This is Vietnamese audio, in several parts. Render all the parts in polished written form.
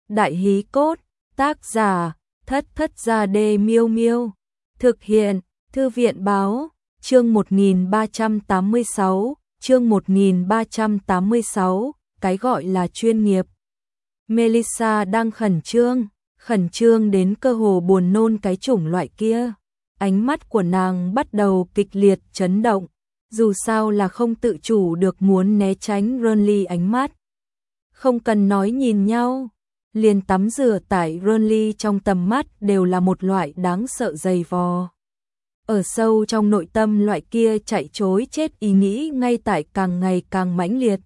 Đại hí cốt, tác giả, Thất Thất Gia Đê Miêu Miêu. Thực hiện, Thư viện báo, chương 1386, chương 1386, cái gọi là chuyên nghiệp. Melissa đang khẩn trương đến cơ hồ buồn nôn cái chủng loại kia. Ánh mắt của nàng bắt đầu kịch liệt chấn động, dù sao là không tự chủ được muốn né tránh Ronly ánh mắt. Không cần nói nhìn nhau, liền tắm rửa tại Ronly trong tầm mắt đều là một loại đáng sợ dày vò. Ở sâu trong nội tâm loại kia chạy trối chết ý nghĩ ngay tại càng ngày càng mãnh liệt.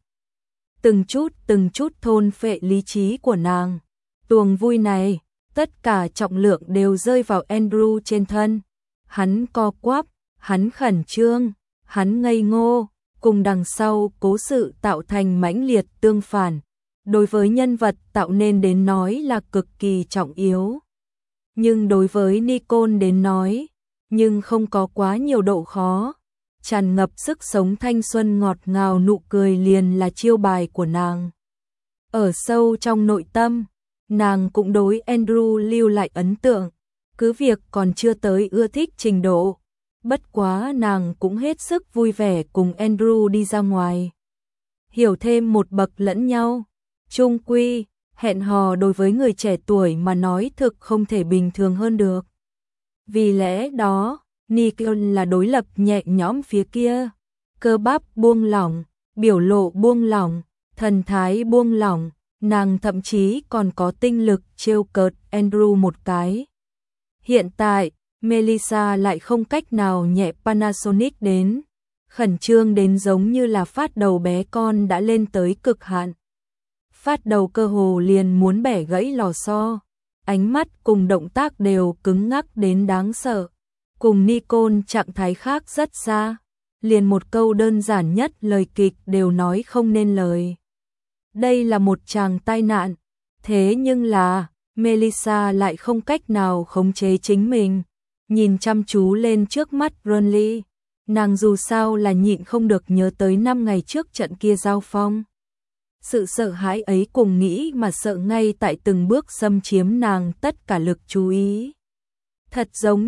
Từng chút thôn phệ lý trí của nàng. Tuồng vui này, tất cả trọng lượng đều rơi vào Andrew trên thân. Hắn co quắp, hắn khẩn trương, hắn ngây ngô, cùng đằng sau cố sự tạo thành mãnh liệt tương phản. Đối với nhân vật tạo nên đến nói là cực kỳ trọng yếu. Nhưng đối với Nicole đến nói, nhưng không có quá nhiều độ khó. Tràn ngập sức sống thanh xuân ngọt ngào nụ cười liền là chiêu bài của nàng. Ở sâu trong nội tâm, nàng cũng đối Andrew lưu lại ấn tượng, cứ việc còn chưa tới ưa thích trình độ. Bất quá nàng cũng hết sức vui vẻ cùng Andrew đi ra ngoài. Hiểu thêm một bậc lẫn nhau. Chung quy, hẹn hò đối với người trẻ tuổi mà nói thực không thể bình thường hơn được. Vì lẽ đó, Nicole là đối lập nhẹ nhõm phía kia. Cơ bắp buông lỏng, biểu lộ buông lỏng, thần thái buông lỏng, nàng thậm chí còn có tinh lực trêu cợt Andrew một cái. Hiện tại, Melissa lại không cách nào nhẹ Panasonic đến. Khẩn trương đến giống như là phát đầu bé con đã lên tới cực hạn. Phát đầu cơ hồ liền muốn bẻ gãy lò xo. Ánh mắt cùng động tác đều cứng ngắc đến đáng sợ. Cùng Nicole trạng thái khác rất xa. Liền một câu đơn giản nhất lời kịch đều nói không nên lời. Đây là một tràng tai nạn. Thế nhưng là, Melissa lại không cách nào khống chế chính mình. Nhìn chăm chú lên trước mắt Ronly. Nàng dù sao là nhịn không được nhớ tới 5 ngày trước trận kia giao phong. Sự sợ hãi ấy cùng nghĩ mà sợ ngay tại từng bước xâm chiếm nàng tất cả lực chú ý. Thật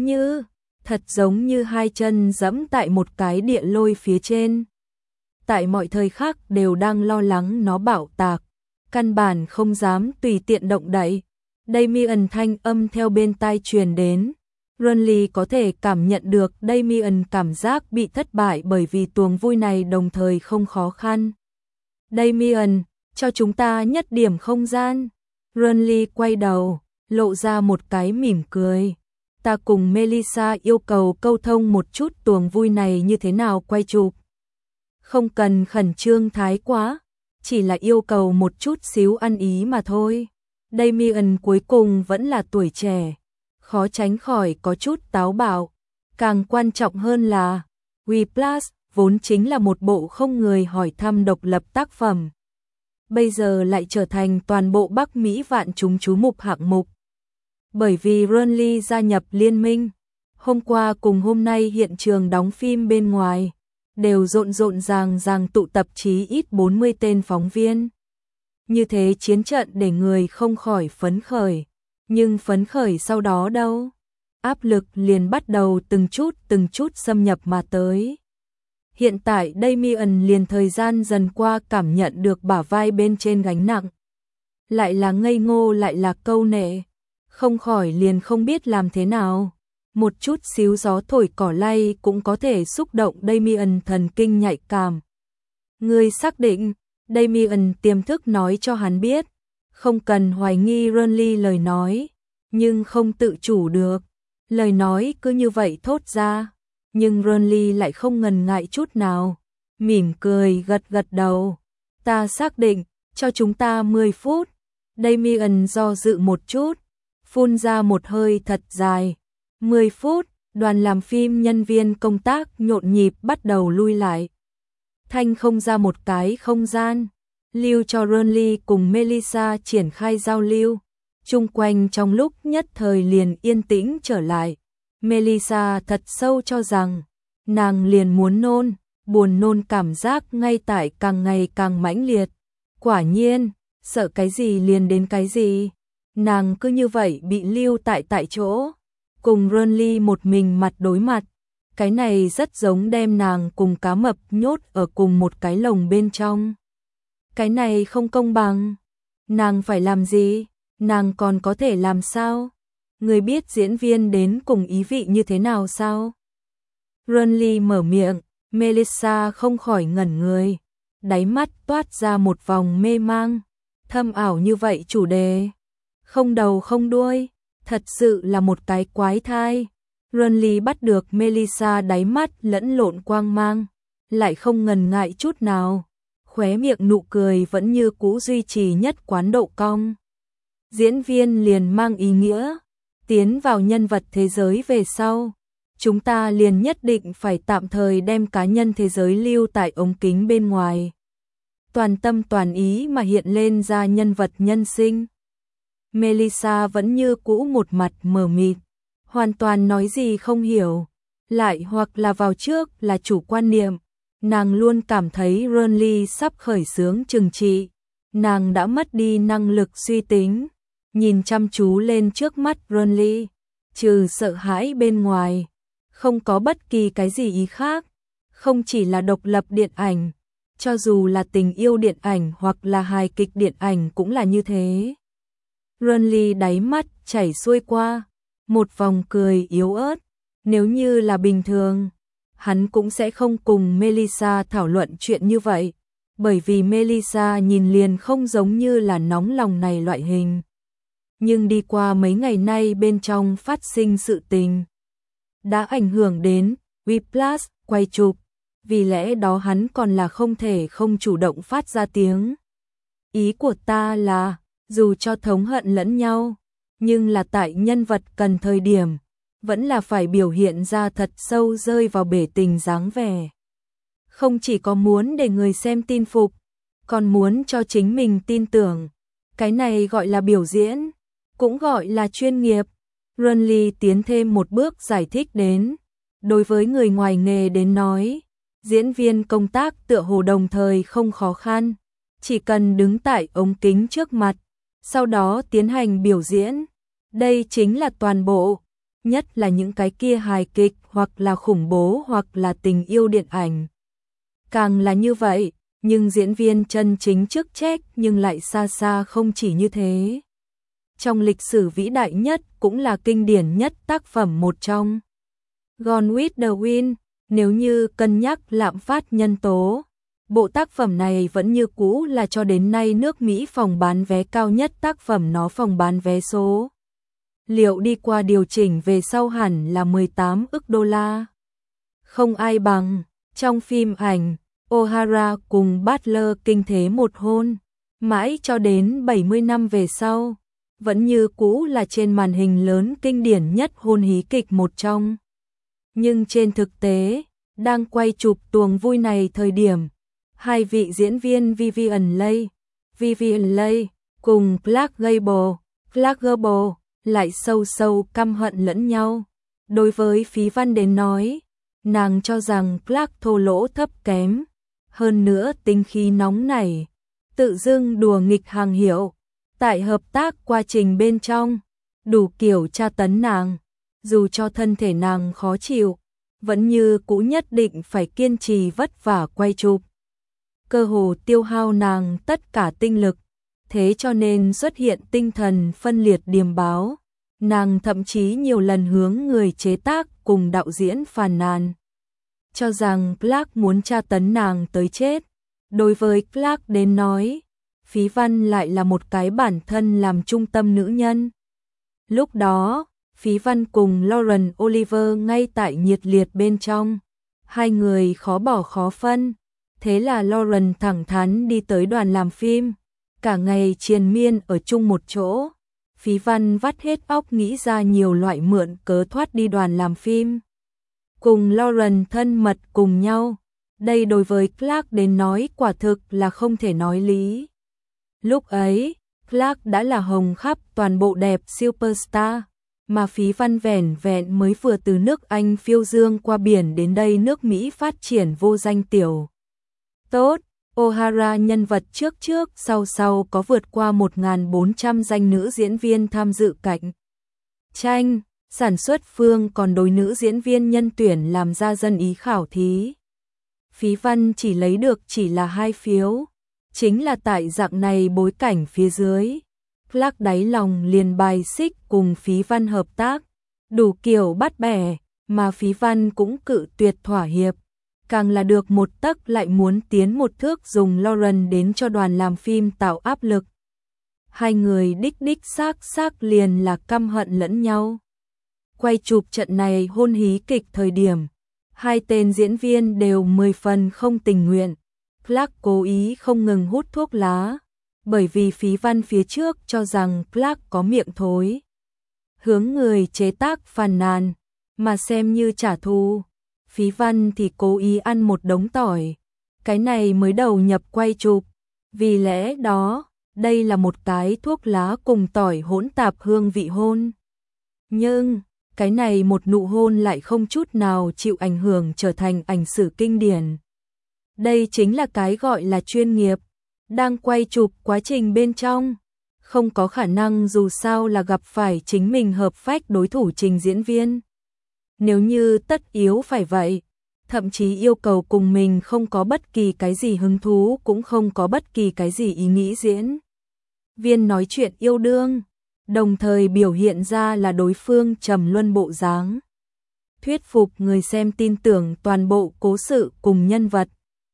giống như hai chân giẫm tại một cái địa lôi phía trên. Tại mọi thời khắc đều đang lo lắng nó bạo tạc, căn bản không dám tùy tiện động đậy. Damien thanh âm theo bên tai truyền đến. Ronly có thể cảm nhận được Damien cảm giác bị thất bại bởi vì tuồng vui này đồng thời không khó khăn. Damien, cho chúng ta nhất điểm không gian. Ronly quay đầu, lộ ra một cái mỉm cười. Ta cùng Melissa yêu cầu câu thông một chút tuồng vui này như thế nào quay chụp. Không cần khẩn trương thái quá, chỉ là yêu cầu một chút xíu ăn ý mà thôi. Damien cuối cùng vẫn là tuổi trẻ, khó tránh khỏi có chút táo bạo. Càng quan trọng hơn là, Whiplash vốn chính là một bộ không người hỏi thăm độc lập tác phẩm. Bây giờ lại trở thành toàn bộ Bắc Mỹ vạn chúng chú mục hạng mục. Bởi vì Ronly gia nhập liên minh, hôm qua cùng hôm nay hiện trường đóng phim bên ngoài, đều rộn ràng tụ tập chí ít 40 tên phóng viên. Như thế chiến trận để người không khỏi phấn khởi. Nhưng phấn khởi sau đó đâu? Áp lực liền bắt đầu từng chút xâm nhập mà tới. Hiện tại Damien liền thời gian dần qua cảm nhận được bả vai bên trên gánh nặng. Lại là ngây ngô lại là câu nệ. Không khỏi liền không biết làm thế nào. Một chút xíu gió thổi cỏ lay cũng có thể xúc động Damien thần kinh nhạy cảm. Ngươi xác định, Damien tiềm thức nói cho hắn biết. Không cần hoài nghi Ronly lời nói, nhưng không tự chủ được. Lời nói cứ như vậy thốt ra. Nhưng Ronly lại không ngần ngại chút nào. Mỉm cười gật đầu. Ta xác định, cho chúng ta 10 phút. Damien do dự một chút. Phun ra một hơi thật dài. 10 phút, đoàn làm phim nhân viên công tác nhộn nhịp bắt đầu lui lại. Thanh không ra một cái không gian. Lưu cho Ronly cùng Melissa triển khai giao lưu. Chung quanh trong lúc nhất thời liền yên tĩnh trở lại. Melissa thật sâu cho rằng, nàng liền muốn nôn, buồn nôn cảm giác ngay tại càng ngày càng mãnh liệt. Quả nhiên, sợ cái gì liền đến cái gì. nàng cứ như vậy bị lưu tại chỗ, cùng Renly một mình mặt đối mặt. Cái này rất giống đem nàng cùng cá mập nhốt ở cùng một cái lồng bên trong. Cái này không công bằng. Nàng phải làm gì? Nàng còn có thể làm sao? Người biết diễn viên đến cùng ý vị như thế nào sao? Renly mở miệng, Melissa không khỏi ngẩn người, đáy mắt toát ra một vòng mê mang, thâm ảo như vậy chủ đề. Không đầu không đuôi, thật sự là một cái quái thai. Renly bắt được Melissa đáy mắt lẫn lộn quang mang, lại không ngần ngại chút nào, khóe miệng nụ cười vẫn như cũ duy trì nhất quán độ cong. Diễn viên liền mang ý nghĩa, tiến vào nhân vật thế giới về sau, chúng ta liền nhất định phải tạm thời đem cá nhân thế giới lưu tại ống kính bên ngoài. Toàn tâm toàn ý mà hiện lên ra nhân vật nhân sinh. Melissa vẫn như cũ một mặt mờ mịt, hoàn toàn nói gì không hiểu, lại hoặc là vào trước là chủ quan niệm, nàng luôn cảm thấy Renly sắp khởi xướng trừng trị, nàng đã mất đi năng lực suy tính, nhìn chăm chú lên trước mắt Renly, trừ sợ hãi bên ngoài, không có bất kỳ cái gì ý khác, không chỉ là độc lập điện ảnh, cho dù là tình yêu điện ảnh hoặc là hài kịch điện ảnh cũng là như thế. Renly đáy mắt chảy xuôi qua một vòng cười yếu ớt, nếu như là bình thường, hắn cũng sẽ không cùng Melissa thảo luận chuyện như vậy, bởi vì Melissa nhìn liền không giống như là nóng lòng này loại hình. Nhưng đi qua mấy ngày nay bên trong phát sinh sự tình, đã ảnh hưởng đến Whiplash quay chụp, vì lẽ đó hắn còn là không thể không chủ động phát ra tiếng. Ý của ta là, dù cho thống hận lẫn nhau, nhưng là tại nhân vật cần thời điểm, vẫn là phải biểu hiện ra thật sâu rơi vào bể tình dáng vẻ. Không chỉ có muốn để người xem tin phục, còn muốn cho chính mình tin tưởng. Cái này gọi là biểu diễn, cũng gọi là chuyên nghiệp. Renly tiến thêm một bước giải thích đến. Đối với người ngoài nghề đến nói, diễn viên công tác tựa hồ đồng thời không khó khăn, chỉ cần đứng tại ống kính trước mặt, sau đó tiến hành biểu diễn. Đây chính là toàn bộ, nhất là những cái kia hài kịch hoặc là khủng bố hoặc là tình yêu điện ảnh. Càng là như vậy, nhưng diễn viên chân chính chức trách nhưng lại xa xa không chỉ như thế. Trong lịch sử vĩ đại nhất cũng là kinh điển nhất tác phẩm một trong. Gone with the Wind, nếu như cân nhắc lạm phát nhân tố, bộ tác phẩm này vẫn như cũ là cho đến nay nước Mỹ phòng bán vé cao nhất tác phẩm, nó phòng bán vé số liệu đi qua điều chỉnh về sau hẳn là 18 ức đô la. Không ai bằng, trong phim ảnh, O'Hara cùng Butler kinh thế một hôn, mãi cho đến 70 năm về sau, vẫn như cũ là trên màn hình lớn kinh điển nhất hôn hí kịch một trong. Nhưng trên thực tế, đang quay chụp tuồng vui này thời điểm, hai vị diễn viên Vivian Leigh cùng Clark Gable lại sâu sâu căm hận lẫn nhau. Đối với Phí Văn đến nói, nàng cho rằng Clark thô lỗ thấp kém, hơn nữa tính khí nóng nảy, tự dưng đùa nghịch hàng hiệu, tại hợp tác quá trình bên trong, đủ kiểu tra tấn nàng, dù cho thân thể nàng khó chịu, vẫn như cũ nhất định phải kiên trì vất vả quay chụp. Cơ hồ tiêu hao nàng tất cả tinh lực, thế cho nên xuất hiện tinh thần phân liệt điềm báo. Nàng thậm chí nhiều lần hướng người chế tác cùng đạo diễn phàn nàn, cho rằng Clark muốn tra tấn nàng tới chết. Đối với Clark đến nói, Phí Văn lại là một cái bản thân làm trung tâm nữ nhân. Lúc đó, Phí Văn cùng Lauren Oliver ngay tại nhiệt liệt bên trong, hai người khó bỏ khó phân. Thế là Lauren thẳng thắn đi tới đoàn làm phim, cả ngày triền miên ở chung một chỗ. Phí Văn vắt hết óc nghĩ ra nhiều loại mượn cớ thoát đi đoàn làm phim. Cùng Lauren thân mật cùng nhau, đây đối với Clark đến nói quả thực là không thể nói lý. Lúc ấy, Clark đã là hồng khắp toàn bộ đẹp superstar, mà Phí Văn vẻn vẹn mới vừa từ nước Anh phiêu dương qua biển đến đây nước Mỹ phát triển vô danh tiểu tốt, O'Hara nhân vật trước trước sau sau có vượt qua 1.400 danh nữ diễn viên tham dự cạnh tranh. Sản xuất phương còn đối nữ diễn viên nhân tuyển làm ra dân ý khảo thí. Phí Văn chỉ lấy được chỉ là 2 phiếu. Chính là tại dạng này bối cảnh phía dưới. Clark đáy lòng liền bài xích cùng Phí Văn hợp tác. Đủ kiểu bắt bẻ, mà Phí Văn cũng cự tuyệt thỏa hiệp. Càng là được một tấc lại muốn tiến một thước, dùng Lauren đến cho đoàn làm phim tạo áp lực. Hai người đích đích xác liền là căm hận lẫn nhau. Quay chụp trận này hôn hí kịch thời điểm, hai tên diễn viên đều 10 phần không tình nguyện. Clark cố ý không ngừng hút thuốc lá, bởi vì Phí Văn phía trước cho rằng Clark có miệng thối. Hướng người chế tác phàn nàn, mà xem như trả thù. Phí Văn thì cố ý ăn một đống tỏi, cái này mới đầu nhập quay chụp. Vì lẽ đó, đây là một cái thuốc lá cùng tỏi hỗn tạp hương vị hôn. Nhưng, cái này một nụ hôn lại không chút nào chịu ảnh hưởng, trở thành ảnh sử kinh điển. Đây chính là cái gọi là chuyên nghiệp. Đang quay chụp quá trình bên trong, không có khả năng dù sao là gặp phải chính mình hợp phách đối thủ trình diễn viên. Nếu như tất yếu phải vậy, thậm chí yêu cầu cùng mình không có bất kỳ cái gì hứng thú, cũng không có bất kỳ cái gì ý nghĩ diễn viên nói chuyện yêu đương, đồng thời biểu hiện ra là đối phương trầm luân bộ dáng, thuyết phục người xem tin tưởng toàn bộ cố sự cùng nhân vật.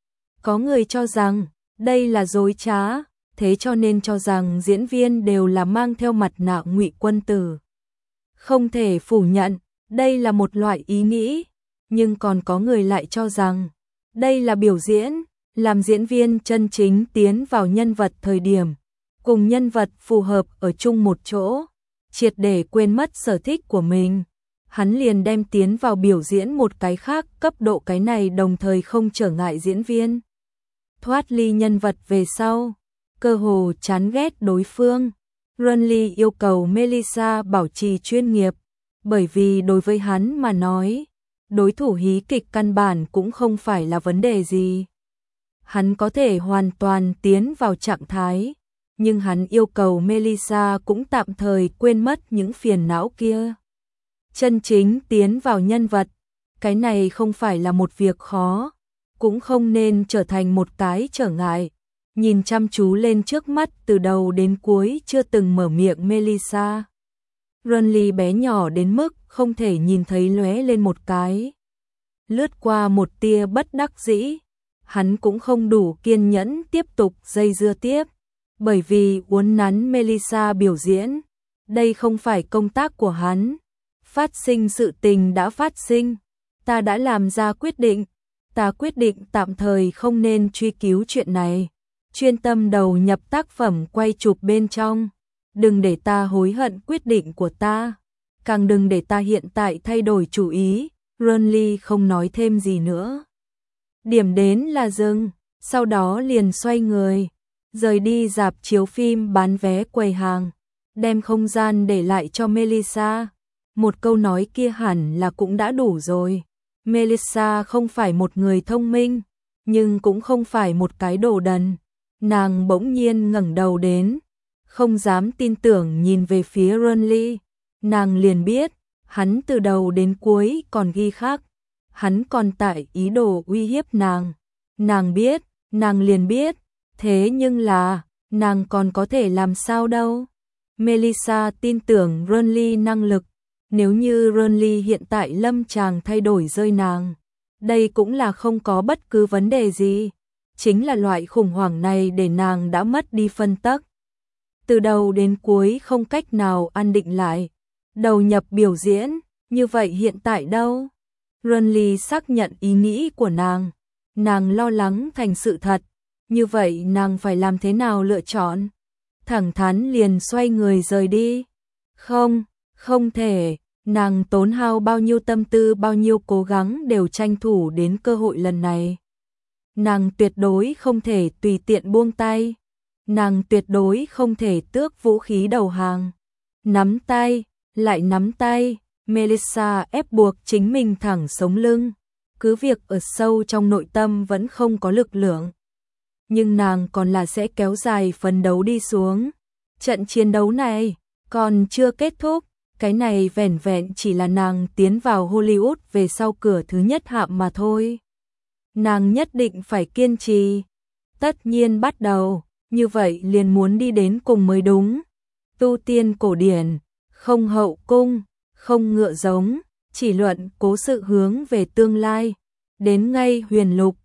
Có người cho rằng đây là dối trá, thế cho nên cho rằng diễn viên đều là mang theo mặt nạ ngụy quân tử. Không thể phủ nhận, đây là một loại ý nghĩ, nhưng còn có người lại cho rằng đây là biểu diễn, làm diễn viên chân chính tiến vào nhân vật thời điểm, cùng nhân vật phù hợp ở chung một chỗ, triệt để quên mất sở thích của mình. Hắn liền đem tiến vào biểu diễn một cái khác cấp độ, cái này đồng thời không trở ngại diễn viên thoát ly nhân vật về sau, cơ hồ chán ghét đối phương. Renly yêu cầu Melissa bảo trì chuyên nghiệp, bởi vì đối với hắn mà nói, đối thủ hí kịch căn bản cũng không phải là vấn đề gì. Hắn có thể hoàn toàn tiến vào trạng thái, nhưng hắn yêu cầu Melissa cũng tạm thời quên mất những phiền não kia. Chân chính tiến vào nhân vật, cái này không phải là một việc khó, cũng không nên trở thành một cái trở ngại. Nhìn chăm chú lên trước mắt từ đầu đến cuối chưa từng mở miệng Melissa. Renly bé nhỏ đến mức không thể nhìn thấy lóe lên một cái. Lướt qua một tia bất đắc dĩ, hắn cũng không đủ kiên nhẫn tiếp tục dây dưa tiếp, bởi vì uốn nắn Melissa biểu diễn, đây không phải công tác của hắn. Phát sinh sự tình đã phát sinh, ta đã làm ra quyết định, ta quyết định tạm thời không nên truy cứu chuyện này, chuyên tâm đầu nhập tác phẩm quay chụp bên trong. Đừng để ta hối hận quyết định của ta, càng đừng để ta hiện tại thay đổi chủ ý. Renly không nói thêm gì nữa. Điểm đến là dừng, sau đó liền xoay người, rời đi rạp chiếu phim bán vé quầy hàng, đem không gian để lại cho Melissa. Một câu nói kia hẳn là cũng đã đủ rồi. Melissa không phải một người thông minh, nhưng cũng không phải một cái đồ đần. Nàng bỗng nhiên ngẩng đầu đến, không dám tin tưởng nhìn về phía Renly. Nàng liền biết, hắn từ đầu đến cuối còn ghi khắc, hắn còn tại ý đồ uy hiếp nàng. Nàng biết, nàng liền biết, thế nhưng là, nàng còn có thể làm sao đâu. Melissa tin tưởng Renly năng lực, nếu như Renly hiện tại lâm chàng thay đổi rơi nàng, đây cũng là không có bất cứ vấn đề gì. Chính là loại khủng hoảng này để nàng đã mất đi phân tắc. Từ đầu đến cuối không cách nào an định lại, đầu nhập biểu diễn, như vậy hiện tại đâu? Renly xác nhận ý nghĩ của nàng lo lắng thành sự thật, như vậy nàng phải làm thế nào lựa chọn? Thẳng thắn liền xoay người rời đi. Không thể, nàng tốn hao bao nhiêu tâm tư, bao nhiêu cố gắng đều tranh thủ đến cơ hội lần này. Nàng tuyệt đối không thể tùy tiện buông tay. Nàng tuyệt đối không thể tước vũ khí đầu hàng. Nắm tay, lại nắm tay, Melissa ép buộc chính mình thẳng sống lưng. Cứ việc ở sâu trong nội tâm vẫn không có lực lượng, nhưng nàng còn là sẽ kéo dài phấn đấu đi xuống. Trận chiến đấu này còn chưa kết thúc, cái này vẻn vẹn chỉ là nàng tiến vào Hollywood về sau cửa thứ nhất hạm mà thôi. Nàng nhất định phải kiên trì. Tất nhiên bắt đầu, như vậy liền muốn đi đến cùng mới đúng. Tu tiên cổ điển, không hậu cung, không ngựa giống, chỉ luận cố sự hướng về tương lai. Đến ngay huyền lục,